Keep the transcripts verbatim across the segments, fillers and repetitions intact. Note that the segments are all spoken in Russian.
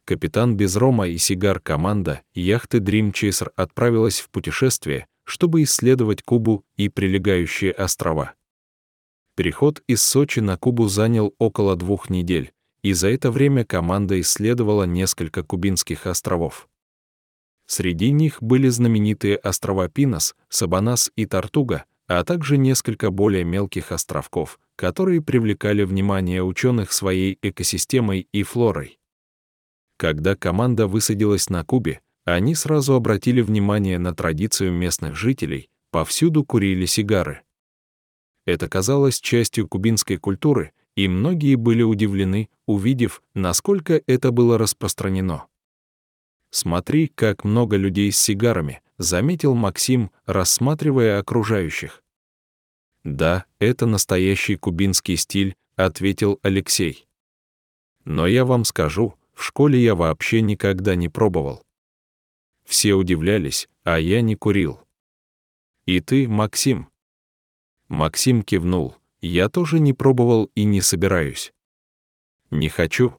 Капитан без рома и сигар команда яхты Dream Chaser отправилась в путешествие, чтобы исследовать Кубу и прилегающие острова. Переход из Сочи на Кубу занял около двух недель, и за это время команда исследовала несколько кубинских островов. Среди них были знаменитые острова Пинос, Сабанас и Тортуга, а также несколько более мелких островков, которые привлекали внимание ученых своей экосистемой и флорой. Когда команда высадилась на Кубе, они сразу обратили внимание на традицию местных жителей, повсюду курили сигары. Это казалось частью кубинской культуры, и многие были удивлены, увидев, насколько это было распространено. «Смотри, как много людей с сигарами», — заметил Максим, рассматривая окружающих. «Да, это настоящий кубинский стиль», — ответил Алексей. «Но я вам скажу, в школе я вообще никогда не пробовал». Все удивлялись, а я не курил. «И ты, Максим?» Максим кивнул. «Я тоже не пробовал и не собираюсь». «Не хочу».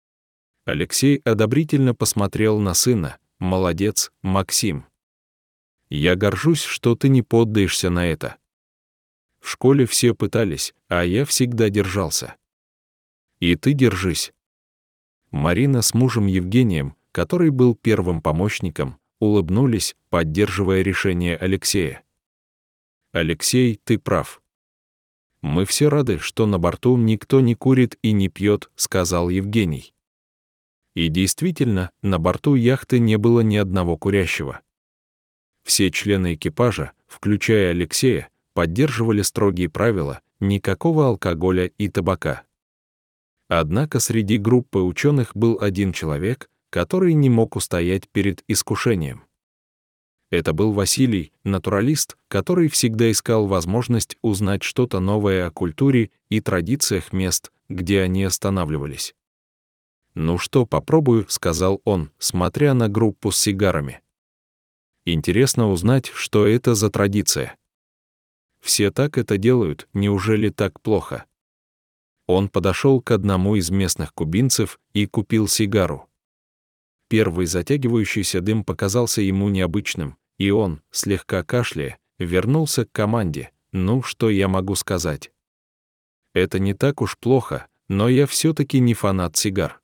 Алексей одобрительно посмотрел на сына. «Молодец, Максим. Я горжусь, что ты не поддаешься на это. В школе все пытались, а я всегда держался. И ты держись». Марина с мужем Евгением, который был первым помощником, улыбнулись, поддерживая решение Алексея. «Алексей, ты прав. Мы все рады, что на борту никто не курит и не пьет», — сказал Евгений. И действительно, на борту яхты не было ни одного курящего. Все члены экипажа, включая Алексея, поддерживали строгие правила: никакого алкоголя и табака. Однако среди группы ученых был один человек, который не мог устоять перед искушением. Это был Василий, натуралист, который всегда искал возможность узнать что-то новое о культуре и традициях мест, где они останавливались. «Ну что, попробую», — сказал он, смотря на группу с сигарами. «Интересно узнать, что это за традиция. Все так это делают, неужели так плохо?» Он подошел к одному из местных кубинцев и купил сигару. Первый затягивающийся дым показался ему необычным, и он, слегка кашляя, вернулся к команде. «Ну, что я могу сказать? Это не так уж плохо, но я все-таки не фанат сигар».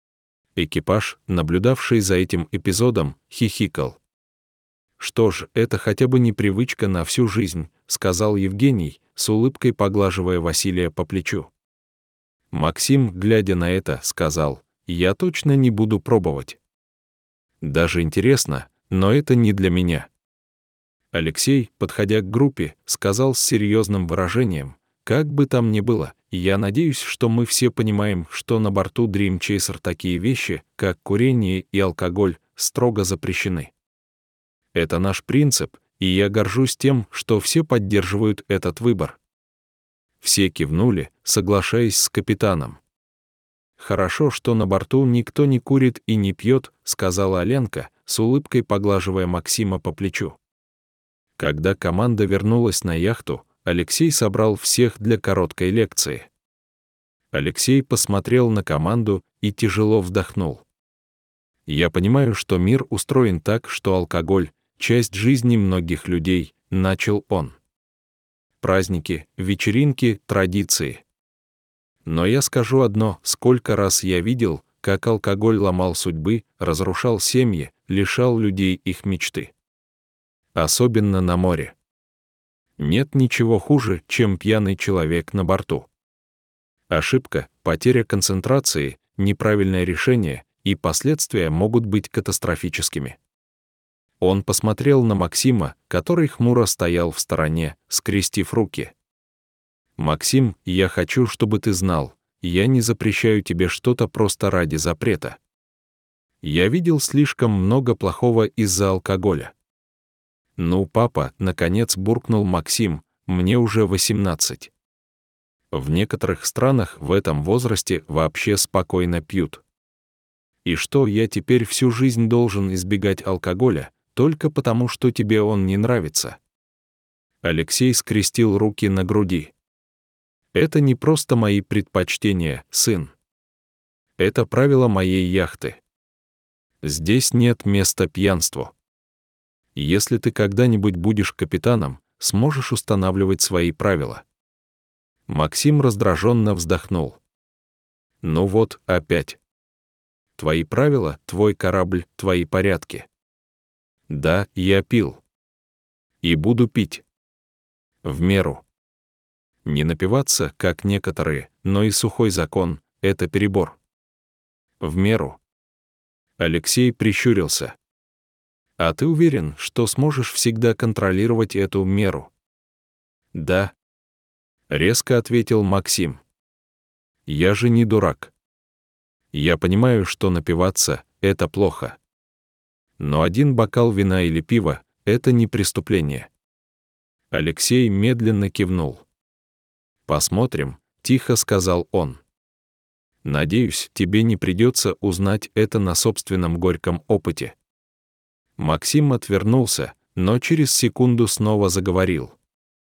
Экипаж, наблюдавший за этим эпизодом, хихикал. «Что ж, это хотя бы не привычка на всю жизнь», — сказал Евгений, с улыбкой поглаживая Василия по плечу. Максим, глядя на это, сказал: «Я точно не буду пробовать. Даже интересно, но это не для меня». Алексей, подходя к группе, сказал с серьезным выражением: «Как бы там ни было, я надеюсь, что мы все понимаем, что на борту Dream Chaser такие вещи, как курение и алкоголь, строго запрещены. Это наш принцип, и я горжусь тем, что все поддерживают этот выбор». Все кивнули, соглашаясь с капитаном. «Хорошо, что на борту никто не курит и не пьет», — сказала Аленка, с улыбкой поглаживая Максима по плечу. Когда команда вернулась на яхту, Алексей собрал всех для короткой лекции. Алексей посмотрел на команду и тяжело вздохнул. «Я понимаю, что мир устроен так, что алкоголь — часть жизни многих людей», — начал он. «Праздники, вечеринки, традиции. Но я скажу одно: сколько раз я видел, как алкоголь ломал судьбы, разрушал семьи, лишал людей их мечты. Особенно на море. Нет ничего хуже, чем пьяный человек на борту. Ошибка, потеря концентрации, неправильное решение, и последствия могут быть катастрофическими». Он посмотрел на Максима, который хмуро стоял в стороне, скрестив руки. «Максим, я хочу, чтобы ты знал, я не запрещаю тебе что-то просто ради запрета. Я видел слишком много плохого из-за алкоголя». «Ну, папа», — наконец буркнул Максим, — «мне уже восемнадцать. В некоторых странах в этом возрасте вообще спокойно пьют. И что, я теперь всю жизнь должен избегать алкоголя, только потому, что тебе он не нравится?» Алексей скрестил руки на груди. «Это не просто мои предпочтения, сын. Это правило моей яхты. Здесь нет места пьянству. Если ты когда-нибудь будешь капитаном, сможешь устанавливать свои правила. Максим раздраженно вздохнул. Ну вот, опять. Твои правила, твой корабль, твои порядки. Да, я пил. И буду пить. В меру. Не напиваться, как некоторые, но и сухой закон — это перебор. В меру. Алексей прищурился. А ты уверен, что сможешь всегда контролировать эту меру? Да. Резко ответил Максим. Я же не дурак. Я понимаю, что напиваться — это плохо. Но один бокал вина или пива — это не преступление. Алексей медленно кивнул. «Посмотрим», — тихо сказал он. «Надеюсь, тебе не придется узнать это на собственном горьком опыте». Максим отвернулся, но через секунду снова заговорил.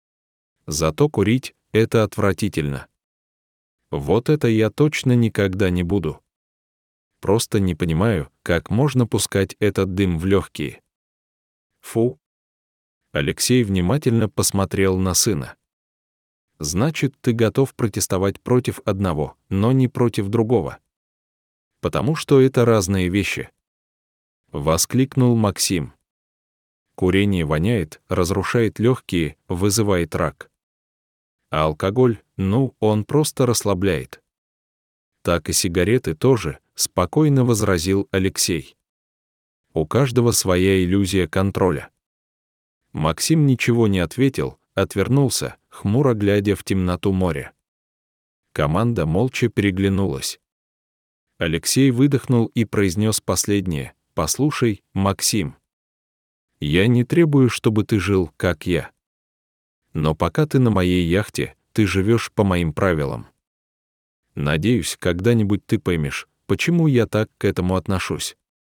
«Зато курить — это отвратительно. Вот это я точно никогда не буду. Просто не понимаю, как можно пускать этот дым в легкие. Фу». Алексей внимательно посмотрел на сына. «Значит, ты готов протестовать против одного, но не против другого. Потому что это разные вещи». Воскликнул Максим. Курение воняет, разрушает легкие, вызывает рак. А алкоголь, ну, он просто расслабляет. Так и сигареты тоже, спокойно возразил Алексей. У каждого своя иллюзия контроля. Максим ничего не ответил, отвернулся, хмуро глядя в темноту моря. Команда молча переглянулась. Алексей выдохнул и произнес последнее: «Послушай, Максим, я не требую, чтобы ты жил, как я. Но пока ты на моей яхте, ты живешь по моим правилам. Надеюсь, когда-нибудь ты поймешь, почему я так к этому отношусь».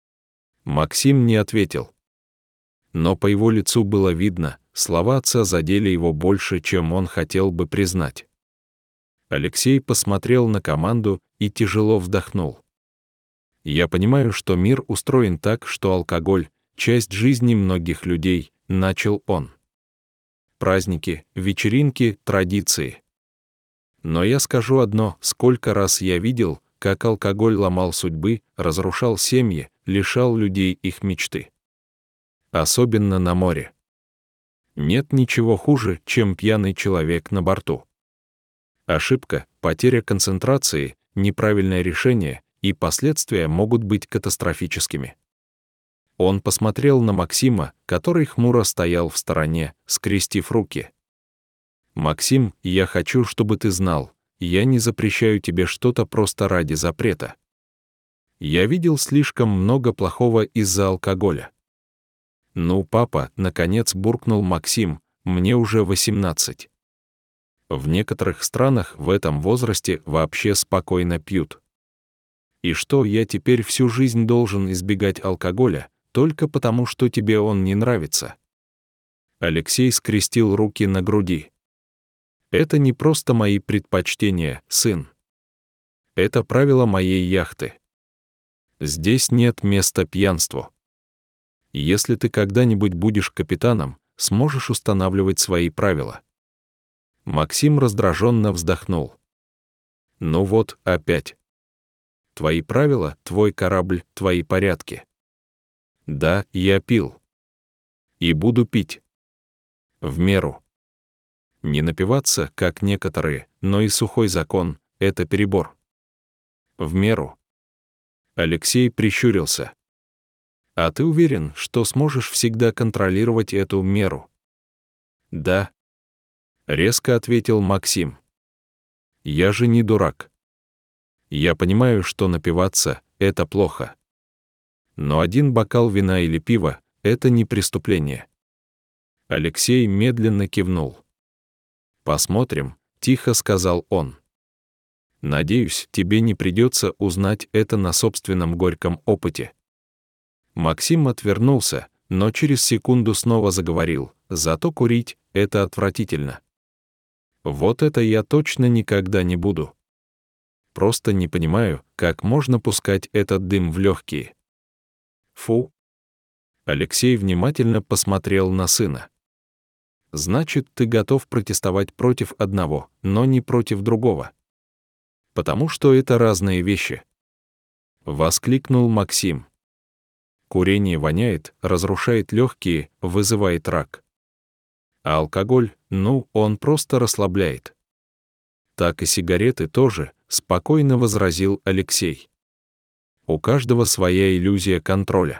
Максим не ответил. Но по его лицу было видно, слова отца задели его больше, чем он хотел бы признать. Алексей посмотрел на команду и тяжело вздохнул. «Я понимаю, что мир устроен так, что алкоголь — часть жизни многих людей», — начал он. «Праздники, вечеринки, традиции. Но я скажу одно: сколько раз я видел, как алкоголь ломал судьбы, разрушал семьи, лишал людей их мечты. Особенно на море. Нет ничего хуже, чем пьяный человек на борту. Ошибка, потеря концентрации, неправильное решение, и последствия могут быть катастрофическими». Он посмотрел на Максима, который хмуро стоял в стороне, скрестив руки. «Максим, я хочу, чтобы ты знал, я не запрещаю тебе что-то просто ради запрета. Я видел слишком много плохого из-за алкоголя». «Ну, папа», — наконец буркнул Максим, — «мне уже восемнадцать. В некоторых странах в этом возрасте вообще спокойно пьют. И что, я теперь всю жизнь должен избегать алкоголя, только потому, что тебе он не нравится?» Алексей скрестил руки на груди. «Это не просто мои предпочтения, сын. Это правило моей яхты. Здесь нет места пьянству. Если ты когда-нибудь будешь капитаном, сможешь устанавливать свои правила». Максим раздраженно вздохнул. «Ну вот, опять. Твои правила, твой корабль, твои порядки. Да, я пил. И буду пить. В меру. Не напиваться, как некоторые, но и сухой закон — это перебор. В меру». Алексей прищурился. «А ты уверен, что сможешь всегда контролировать эту меру?» Да. Резко ответил Максим. «Я же не дурак. Я понимаю, что напиваться — это плохо. Но один бокал вина или пива — это не преступление». Алексей медленно кивнул. «Посмотрим», — тихо сказал он. «Надеюсь, тебе не придется узнать это на собственном горьком опыте». Максим отвернулся, но через секунду снова заговорил: «Зато курить — это отвратительно. Вот это я точно никогда не буду. Просто не понимаю, как можно пускать этот дым в легкие. Фу. Алексей внимательно посмотрел на сына. Значит, ты готов протестовать против одного, но не против другого. Потому что это разные вещи. Воскликнул Максим. Курение воняет, разрушает легкие, вызывает рак. А алкоголь, ну, он просто расслабляет. Так и сигареты тоже, спокойно возразил Алексей. У каждого своя иллюзия контроля.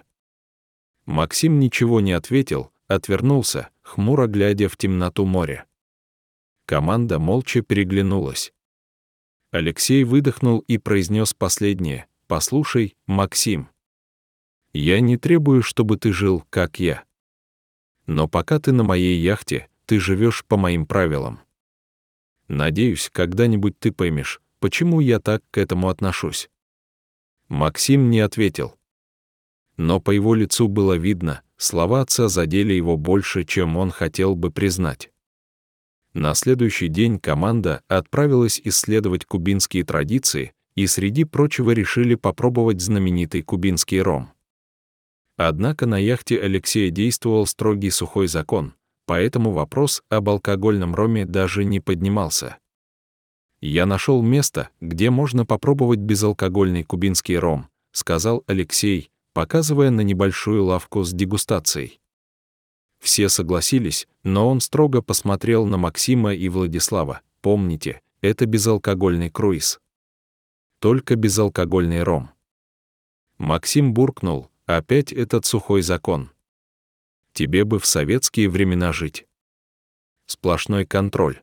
Максим ничего не ответил, отвернулся, хмуро глядя в темноту моря. Команда молча переглянулась. Алексей выдохнул и произнес последнее: «Послушай, Максим, я не требую, чтобы ты жил, как я. Но пока ты на моей яхте, ты живешь по моим правилам. Надеюсь, когда-нибудь ты поймешь, почему я так к этому отношусь». Максим не ответил. Но по его лицу было видно, слова отца задели его больше, чем он хотел бы признать. На следующий день команда отправилась исследовать кубинские традиции и среди прочего решили попробовать знаменитый кубинский ром. Однако на яхте Алексея действовал строгий сухой закон, поэтому вопрос об алкогольном роме даже не поднимался. «Я нашел место, где можно попробовать безалкогольный кубинский ром», — сказал Алексей, показывая на небольшую лавку с дегустацией. Все согласились, но он строго посмотрел на Максима и Владислава. «Помните, это безалкогольный круиз. Только безалкогольный ром». Максим буркнул: «Опять этот сухой закон. Тебе бы в советские времена жить. Сплошной контроль.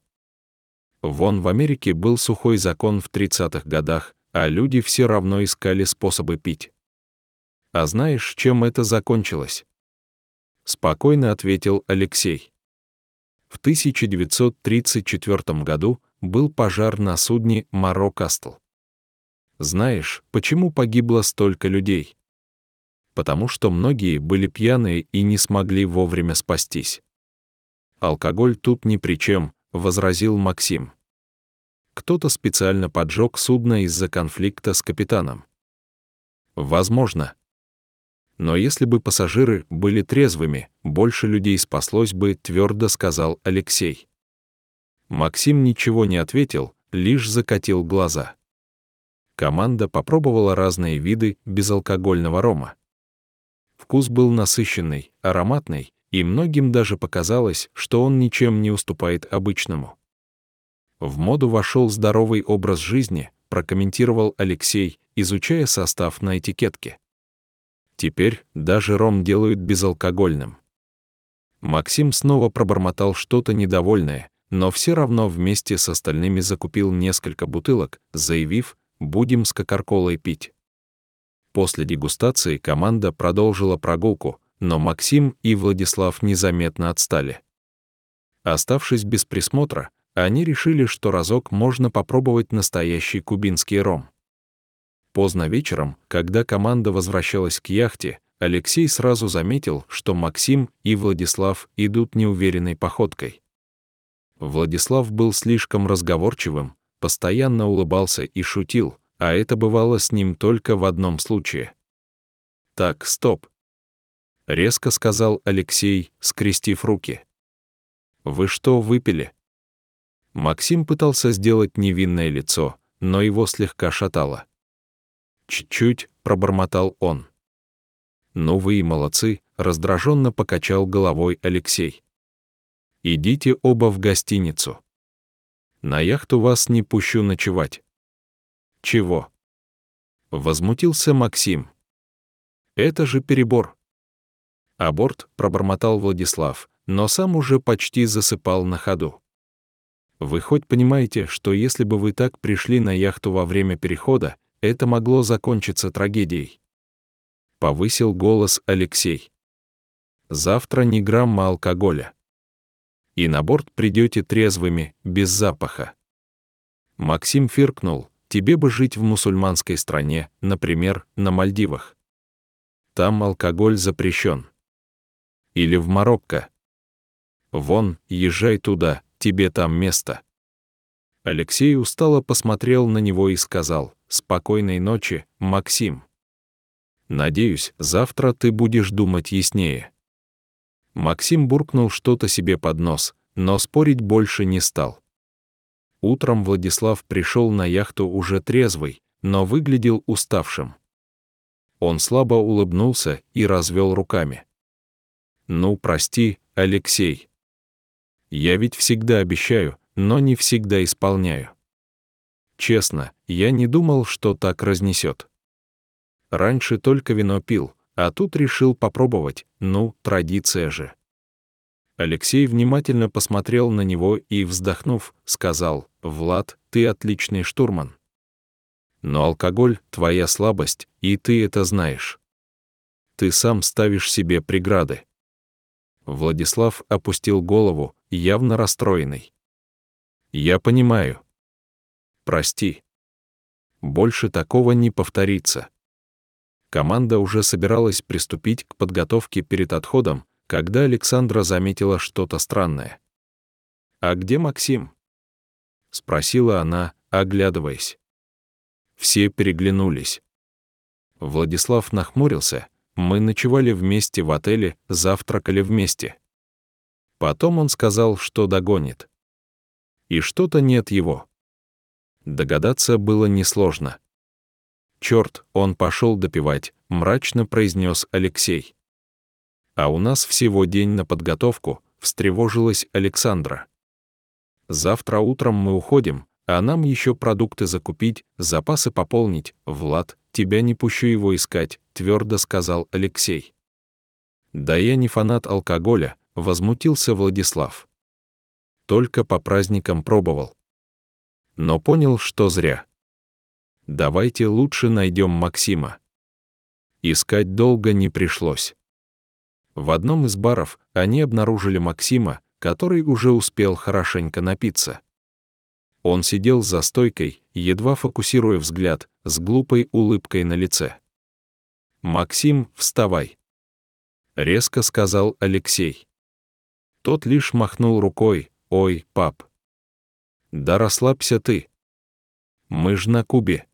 Вон в Америке был сухой закон в тридцатых годах, а люди все равно искали способы пить. А знаешь, чем это закончилось?» Спокойно ответил Алексей. В тысяча девятьсот тридцать четвёртом году был пожар на судне «Моро Кастл». Знаешь, почему погибло столько людей? Потому что многие были пьяные и не смогли вовремя спастись. «Алкоголь тут ни при чем», — возразил Максим. «Кто-то специально поджег судно из-за конфликта с капитаном». Возможно. Но если бы пассажиры были трезвыми, больше людей спаслось бы, твердо сказал Алексей. Максим ничего не ответил, лишь закатил глаза. Команда попробовала разные виды безалкогольного рома. Вкус был насыщенный, ароматный, и многим даже показалось, что он ничем не уступает обычному. В моду вошел здоровый образ жизни, прокомментировал Алексей, изучая состав на этикетке. Теперь даже ром делают безалкогольным. Максим снова пробормотал что-то недовольное, но все равно вместе с остальными закупил несколько бутылок, заявив: «Будем с Кока-Колой пить». После дегустации команда продолжила прогулку, но Максим и Владислав незаметно отстали. Оставшись без присмотра, они решили, что разок можно попробовать настоящий кубинский ром. Поздно вечером, когда команда возвращалась к яхте, Алексей сразу заметил, что Максим и Владислав идут неуверенной походкой. Владислав был слишком разговорчивым, постоянно улыбался и шутил, а это бывало с ним только в одном случае. «Так, стоп», — резко сказал Алексей, скрестив руки. «Вы что, выпили?» Максим пытался сделать невинное лицо, но его слегка шатало. «Чуть-чуть», — пробормотал он. «Ну вы и молодцы», — раздраженно покачал головой Алексей. «Идите оба в гостиницу. На яхту вас не пущу ночевать». «Чего?» — возмутился Максим. «Это же перебор». «Аборт», — пробормотал Владислав, но сам уже почти засыпал на ходу. «Вы хоть понимаете, что если бы вы так пришли на яхту во время перехода, это могло закончиться трагедией?» Повысил голос Алексей. «Завтра ни грамма алкоголя. И на борт придете трезвыми, без запаха». Максим фыркнул: «Тебе бы жить в мусульманской стране, например, на Мальдивах. Там алкоголь запрещен. Или в Марокко. Вон, езжай туда, тебе там место». Алексей устало посмотрел на него и сказал: «Спокойной ночи, Максим». Надеюсь, завтра ты будешь думать яснее». Максим буркнул что-то себе под нос, но спорить больше не стал. Утром Владислав пришел на яхту уже трезвый, но выглядел уставшим. Он слабо улыбнулся и развел руками. «Ну, прости, Алексей. Я ведь всегда обещаю, но не всегда исполняю. Честно, я не думал, что так разнесет. Раньше только вино пил, а тут решил попробовать, ну, традиция же». Алексей внимательно посмотрел на него и, вздохнув, сказал: «Влад, ты отличный штурман. Но алкоголь — твоя слабость, и ты это знаешь. Ты сам ставишь себе преграды». Владислав опустил голову, явно расстроенный. «Я понимаю. Прости. Больше такого не повторится». Команда уже собиралась приступить к подготовке перед отходом, когда Александра заметила что-то странное. «А где Максим?» — спросила она, оглядываясь. Все переглянулись. Владислав нахмурился. Мы ночевали вместе в отеле, завтракали вместе. Потом он сказал, что догонит. И что-то нет его. Догадаться было несложно. «Черт, он пошел допивать», — мрачно произнес Алексей. «А у нас всего день на подготовку», — встревожилась Александра. «Завтра утром мы уходим, а нам еще продукты закупить, запасы пополнить. Влад, тебя не пущу его искать», — твердо сказал Алексей. «Да я не фанат алкоголя», — возмутился Владислав. «Только по праздникам пробовал. Но понял, что зря. Давайте лучше найдем Максима». Искать долго не пришлось. В одном из баров они обнаружили Максима, который уже успел хорошенько напиться. Он сидел за стойкой, едва фокусируя взгляд, с глупой улыбкой на лице. «Максим, вставай!» — резко сказал Алексей. Тот лишь махнул рукой: «Ой, пап! Да расслабься ты! Мы ж на Кубе!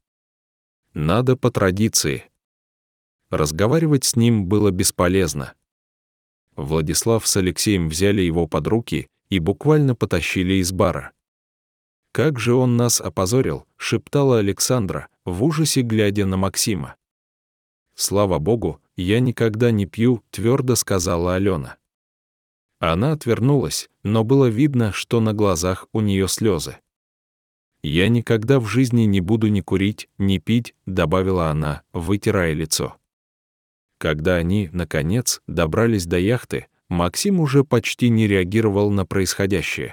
Надо по традиции!» Разговаривать с ним было бесполезно. Владислав с Алексеем взяли его под руки и буквально потащили из бара. «Как же он нас опозорил!» — шептала Александра, в ужасе глядя на Максима. «Слава богу, я никогда не пью», — твердо сказала Алена. Она отвернулась, но было видно, что на глазах у нее слезы. «Я никогда в жизни не буду ни курить, ни пить», — добавила она, вытирая лицо. Когда они, наконец, добрались до яхты, Максим уже почти не реагировал на происходящее.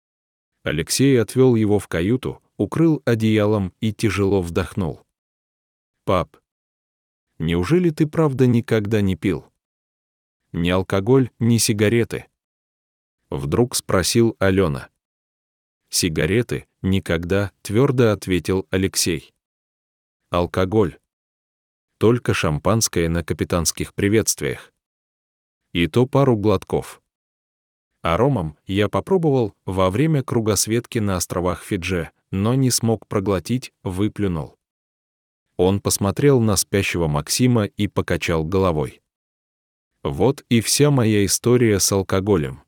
Алексей отвел его в каюту, укрыл одеялом и тяжело вдохнул. «Пап, неужели ты правда никогда не пил? Ни алкоголь, ни сигареты?» Вдруг спросил Алена. «Сигареты никогда», — твердо ответил Алексей. «Алкоголь. Только шампанское на капитанских приветствиях. И то пару глотков. А ромом я попробовал во время кругосветки на островах Фидже, но не смог проглотить, выплюнул». Он посмотрел на спящего Максима и покачал головой. «Вот и вся моя история с алкоголем».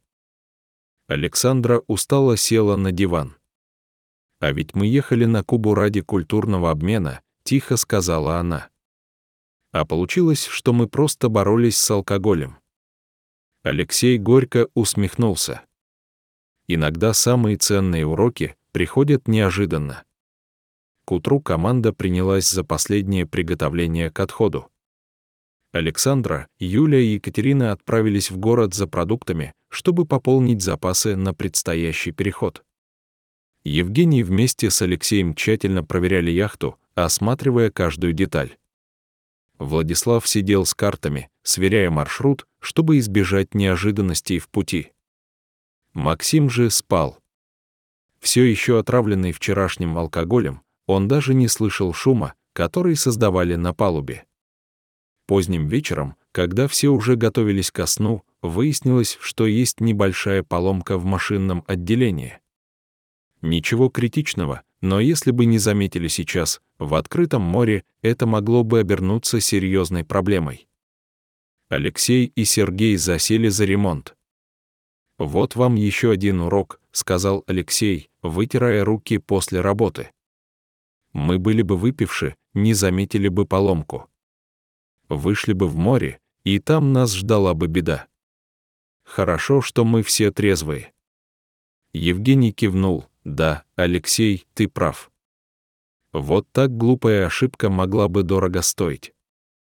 Александра устало села на диван. «А ведь мы ехали на Кубу ради культурного обмена», — тихо сказала она. «А получилось, что мы просто боролись с алкоголем». Алексей горько усмехнулся. «Иногда самые ценные уроки приходят неожиданно». К утру команда принялась за последнее приготовление к отходу. Александра, Юля и Екатерина отправились в город за продуктами, чтобы пополнить запасы на предстоящий переход. Евгений вместе с Алексеем тщательно проверяли яхту, осматривая каждую деталь. Владислав сидел с картами, сверяя маршрут, чтобы избежать неожиданностей в пути. Максим же спал. Все еще отравленный вчерашним алкоголем, он даже не слышал шума, который создавали на палубе. Поздним вечером, когда все уже готовились ко сну, выяснилось, что есть небольшая поломка в машинном отделении. Ничего критичного, но если бы не заметили сейчас, в открытом море это могло бы обернуться серьезной проблемой. Алексей и Сергей засели за ремонт. «Вот вам еще один урок», — сказал Алексей, вытирая руки после работы. «Мы были бы выпивши, не заметили бы поломку. Вышли бы в море, и там нас ждала бы беда. Хорошо, что мы все трезвые». Евгений кивнул. «Да, Алексей, ты прав. Вот так глупая ошибка могла бы дорого стоить».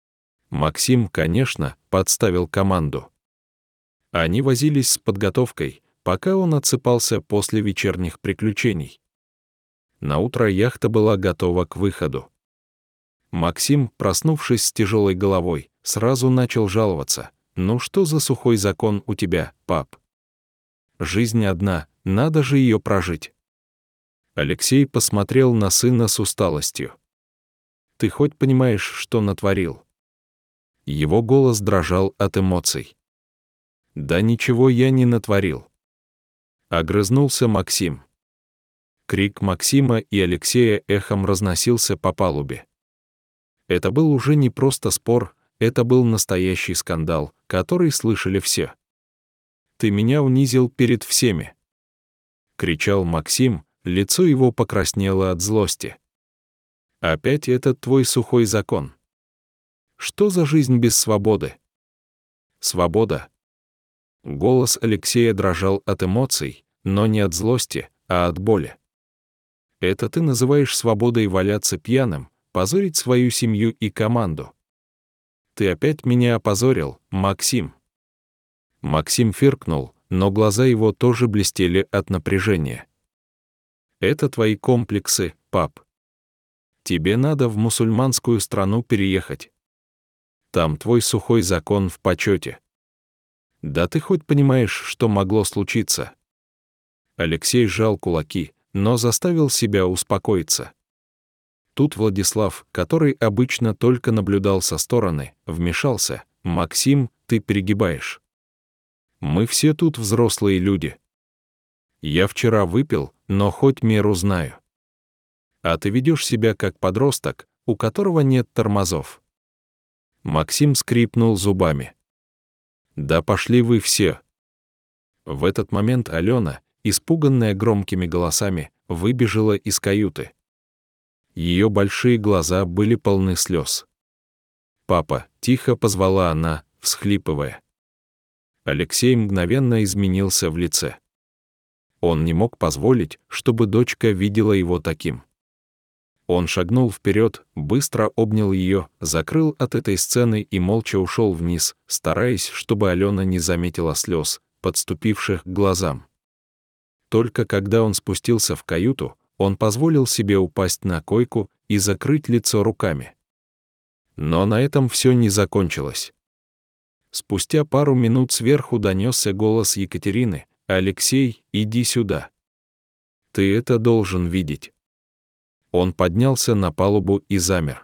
Максим, конечно, подставил команду. Они возились с подготовкой, пока он отсыпался после вечерних приключений. Наутро яхта была готова к выходу. Максим, проснувшись с тяжелой головой, сразу начал жаловаться. «Ну что за сухой закон у тебя, пап? Жизнь одна, надо же ее прожить». Алексей посмотрел на сына с усталостью. «Ты хоть понимаешь, что натворил?» Его голос дрожал от эмоций. «Да ничего я не натворил», — огрызнулся Максим. Крик Максима и Алексея эхом разносился по палубе. Это был уже не просто спор, это был настоящий скандал, который слышали все. «Ты меня унизил перед всеми», — кричал Максим, лицо его покраснело от злости. «Опять этот твой сухой закон. Что за жизнь без свободы?» «Свобода». Голос Алексея дрожал от эмоций, но не от злости, а от боли. «Это ты называешь свободой валяться пьяным, позорить свою семью и команду? Ты опять меня опозорил, Максим». Максим фыркнул, но глаза его тоже блестели от напряжения. «Это твои комплексы, пап. Тебе надо в мусульманскую страну переехать. Там твой сухой закон в почете. Да ты хоть понимаешь, что могло случиться?» Алексей сжал кулаки, но заставил себя успокоиться. Тут Владислав, который обычно только наблюдал со стороны, вмешался. «Максим, ты перегибаешь. Мы все тут взрослые люди. Я вчера выпил, но хоть меру знаю. А ты ведешь себя как подросток, у которого нет тормозов». Максим скрипнул зубами. «Да пошли вы все». В этот момент Алена, испуганная громкими голосами, выбежала из каюты. Ее большие глаза были полны слез. «Папа», — тихо позвала она, всхлипывая. Алексей мгновенно изменился в лице. Он не мог позволить, чтобы дочка видела его таким. Он шагнул вперед, быстро обнял ее, закрыл от этой сцены и молча ушел вниз, стараясь, чтобы Алена не заметила слез, подступивших к глазам. Только когда он спустился в каюту, он позволил себе упасть на койку и закрыть лицо руками. Но на этом все не закончилось. Спустя пару минут сверху донесся голос Екатерины: «Алексей, иди сюда. Ты это должен видеть». Он поднялся на палубу и замер.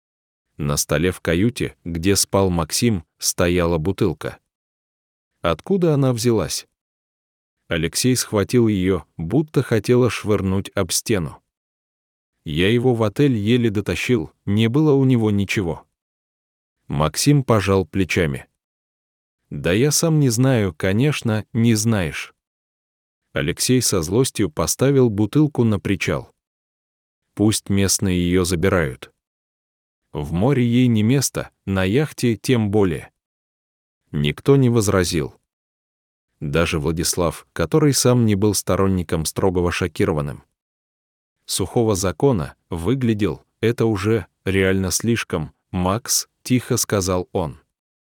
На столе в каюте, где спал Максим, стояла бутылка. Откуда она взялась? Алексей схватил ее, будто хотела швырнуть об стену. «Я его в отель еле дотащил, не было у него ничего». Максим пожал плечами. «Да я сам не знаю, конечно, не знаешь». Алексей со злостью поставил бутылку на причал. Пусть местные ее забирают. В море ей не место, на яхте тем более. Никто не возразил. Даже Владислав, который сам не был сторонником строгого шокированным. Сухого закона, выглядел, это уже реально слишком, Макс, тихо сказал он.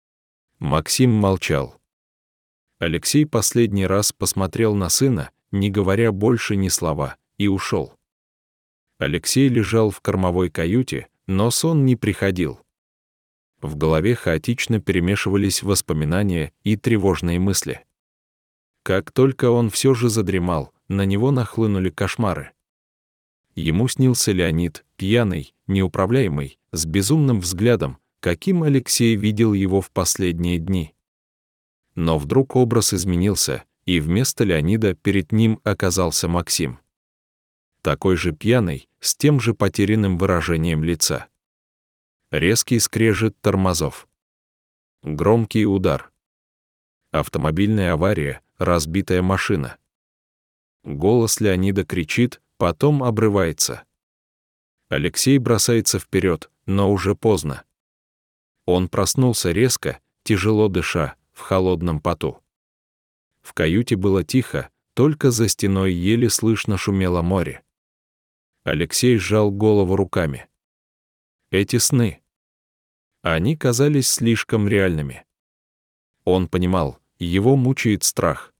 Максим молчал. Алексей последний раз посмотрел на сына, не говоря больше ни слова, и ушел. Алексей лежал в кормовой каюте, но сон не приходил. В голове хаотично перемешивались воспоминания и тревожные мысли. Как только он все же задремал, на него нахлынули кошмары. Ему снился Леонид, пьяный, неуправляемый, с безумным взглядом, каким Алексей видел его в последние дни. Но вдруг образ изменился, и вместо Леонида перед ним оказался Максим. такой же пьяный, с тем же потерянным выражением лица. Резкий скрежет тормозов. Громкий удар. Автомобильная авария, разбитая машина. Голос Леонида кричит, потом обрывается. Алексей бросается вперед, но уже поздно. Он проснулся резко, тяжело дыша, в холодном поту. В каюте было тихо, только за стеной еле слышно шумело море. Алексей сжал голову руками. Эти сны. Они казались слишком реальными. Он понимал, его мучает страх.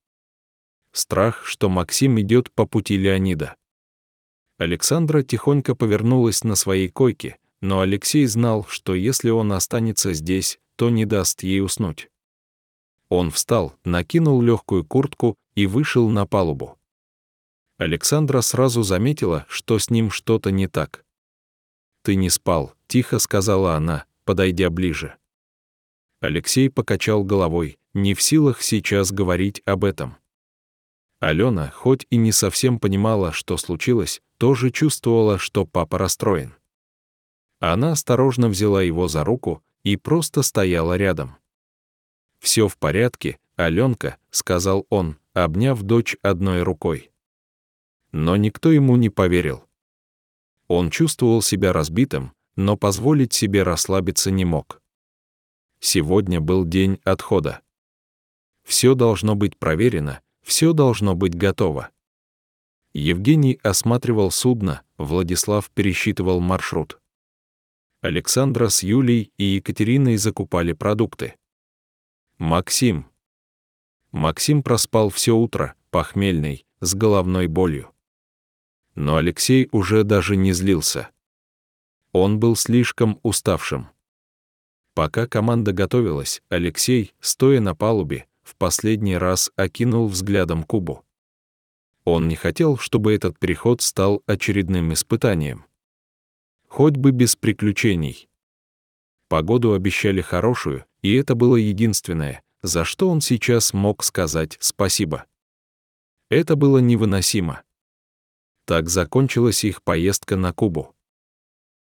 Страх, что Максим идет по пути Леонида. Александра тихонько повернулась на своей койке, но Алексей знал, что если он останется здесь, то не даст ей уснуть. Он встал, накинул легкую куртку и вышел на палубу. Александра сразу заметила, что с ним что-то не так. «Ты не спал», — тихо сказала она, подойдя ближе. Алексей покачал головой, не в силах сейчас говорить об этом. Алена, хоть и не совсем понимала, что случилось, тоже чувствовала, что папа расстроен. Она осторожно взяла его за руку и просто стояла рядом. «Все в порядке, Аленка», — сказал он, обняв дочь одной рукой. Но никто ему не поверил. Он чувствовал себя разбитым, но позволить себе расслабиться не мог. Сегодня был день отхода. Все должно быть проверено, все должно быть готово. Евгений осматривал судно, Владислав пересчитывал маршрут. Александра с Юлей и Екатериной закупали продукты. Максим. Максим проспал все утро, похмельный, с головной болью. Но Алексей уже даже не злился. Он был слишком уставшим. Пока команда готовилась, Алексей, стоя на палубе, в последний раз окинул взглядом Кубу. Он не хотел, чтобы этот переход стал очередным испытанием. Хоть бы без приключений. Погоду обещали хорошую, и это было единственное, за что он сейчас мог сказать спасибо. Это было невыносимо. Так закончилась их поездка на Кубу.